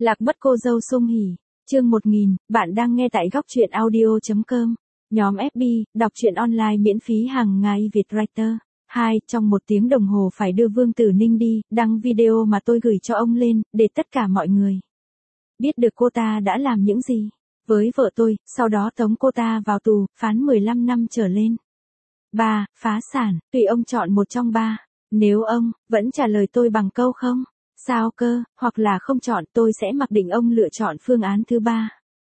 Lạc mất cô dâu Sung Hỉ. Chương 1000, bạn đang nghe tại góc truyện audio.com. Nhóm FB, đọc truyện online miễn phí hàng ngày Việt Writer. 2. Trong 1 tiếng đồng hồ phải đưa Vương Tử Ninh đi, đăng video mà tôi gửi cho ông lên, để tất cả mọi người biết được cô ta đã làm những gì với vợ tôi, sau đó tống cô ta vào tù, phán 15 năm trở lên. 3. Phá sản, tùy ông chọn một trong 3. Nếu ông vẫn trả lời tôi bằng câu không, sao cơ, hoặc là không chọn, tôi sẽ mặc định ông lựa chọn phương án thứ 3.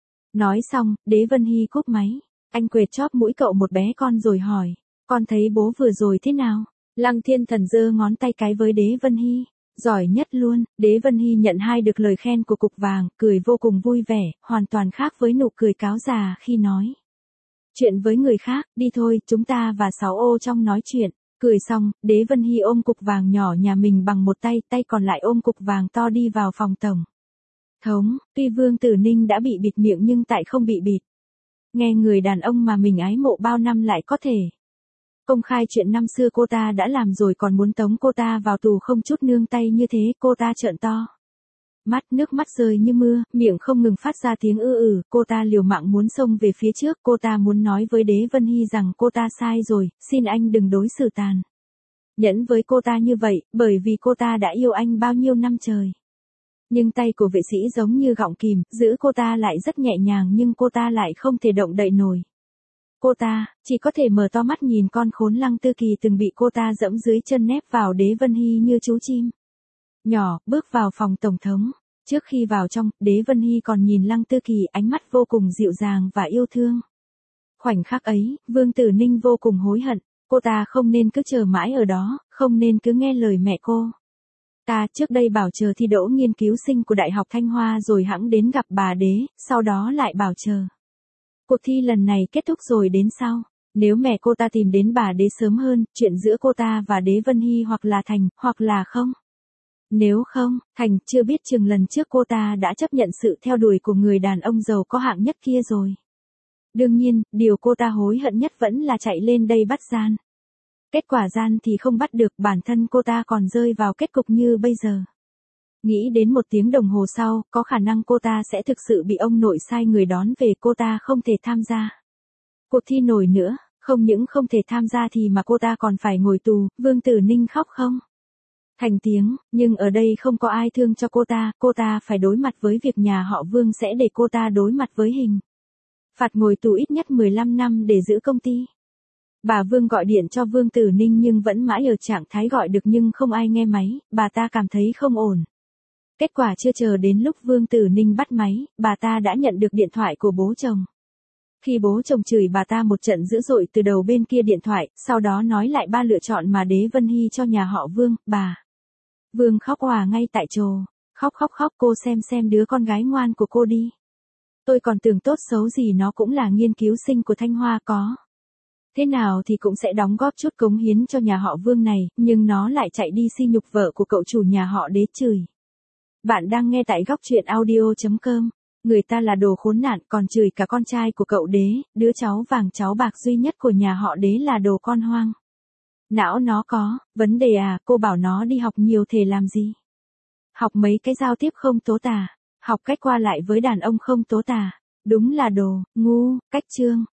Nói xong, Đế Vân Hy cúp máy. Anh quệt chóp mũi cậu một bé con rồi hỏi, con thấy bố vừa rồi thế nào? Lăng Thiên Thần giơ ngón tay cái với Đế Vân Hy. Giỏi nhất luôn. Đế Vân Hy nhận được lời khen của cục vàng, cười vô cùng vui vẻ, hoàn toàn khác với nụ cười cáo già khi nói chuyện với người khác. Đi thôi, chúng ta và 6 ô trong nói chuyện. Cười xong, Đế Vân Hy ôm cục vàng nhỏ nhà mình bằng một tay, tay còn lại ôm cục vàng to đi vào phòng tổng thống. Tuy Vương Tử Ninh đã bị bịt miệng nhưng tại không bị bịt. Nghe người đàn ông mà mình ái mộ bao năm lại có thể công khai chuyện năm xưa cô ta đã làm rồi, còn muốn tống cô ta vào tù không chút nương tay như thế. Cô ta trợn to mắt, nước mắt rơi như mưa, miệng không ngừng phát ra tiếng cô ta liều mạng muốn xông về phía trước. Cô ta muốn nói với Đế Vân Hy rằng cô ta sai rồi, xin anh đừng đối xử tàn nhẫn với cô ta như vậy, bởi vì cô ta đã yêu anh bao nhiêu năm trời. Nhưng tay của vệ sĩ giống như gọng kìm, giữ cô ta lại rất nhẹ nhàng, nhưng cô ta lại không thể động đậy nổi. Cô ta chỉ có thể mở to mắt nhìn con khốn Lăng Tư Kỳ từng bị cô ta dẫm dưới chân nép vào. Đế Vân Hy như chú chim nhỏ, bước vào phòng tổng thống. Trước khi vào trong, Đế Vân Hy còn nhìn Lăng Tư Kỳ, ánh mắt vô cùng dịu dàng và yêu thương. Khoảnh khắc ấy, Vương Tử Ninh vô cùng hối hận. Cô ta không nên cứ chờ mãi ở đó, không nên cứ nghe lời mẹ cô ta trước đây bảo chờ thi đỗ nghiên cứu sinh của Đại học Thanh Hoa rồi hẵng đến gặp bà Đế, sau đó lại bảo chờ cuộc thi lần này kết thúc rồi đến sau. Nếu mẹ cô ta tìm đến bà Đế sớm hơn, chuyện giữa cô ta và Đế Vân Hy hoặc là thành, hoặc là không. Nếu không thành, chưa biết chừng lần trước cô ta đã chấp nhận sự theo đuổi của người đàn ông giàu có hạng nhất kia rồi. Đương nhiên, điều cô ta hối hận nhất vẫn là chạy lên đây bắt gian. Kết quả gian thì không bắt được, bản thân cô ta còn rơi vào kết cục như bây giờ. Nghĩ đến 1 tiếng đồng hồ sau, có khả năng cô ta sẽ thực sự bị ông nội sai người đón về. Cô ta không thể tham gia cuộc thi nổi nữa, không những không thể tham gia thì mà cô ta còn phải ngồi tù. Vương Tử Ninh khóc không thành tiếng, nhưng ở đây không có ai thương cho cô ta phải đối mặt với việc nhà họ Vương sẽ để cô ta đối mặt với hình phạt ngồi tù ít nhất 15 năm để giữ công ty. Bà Vương gọi điện cho Vương Tử Ninh nhưng vẫn mãi ở trạng thái gọi được nhưng không ai nghe máy, bà ta cảm thấy không ổn. Kết quả chưa chờ đến lúc Vương Tử Ninh bắt máy, bà ta đã nhận được điện thoại của bố chồng. Khi bố chồng chửi bà ta một trận dữ dội từ đầu bên kia điện thoại, sau đó nói lại 3 lựa chọn mà Đế Vân Hy cho nhà họ Vương. Bà Vương khóc òa ngay tại chỗ. Khóc, cô xem đứa con gái ngoan của cô đi. Tôi còn tưởng tốt xấu gì nó cũng là nghiên cứu sinh của Thanh Hoa, có thế nào thì cũng sẽ đóng góp chút cống hiến cho nhà họ Vương này, nhưng nó lại chạy đi sỉ nhục vợ của cậu chủ nhà họ Đế chửi. Bạn đang nghe tại góc truyện audio.com. Người ta là đồ khốn nạn, còn chửi cả con trai của cậu Đế, đứa cháu vàng cháu bạc duy nhất của nhà họ Đế là đồ con hoang. Não nó có vấn đề à? Cô bảo nó đi học nhiều thể làm gì? Học mấy cái giao tiếp không tố tả, học cách qua lại với đàn ông không tố tả. Đúng là đồ ngu. Cách chương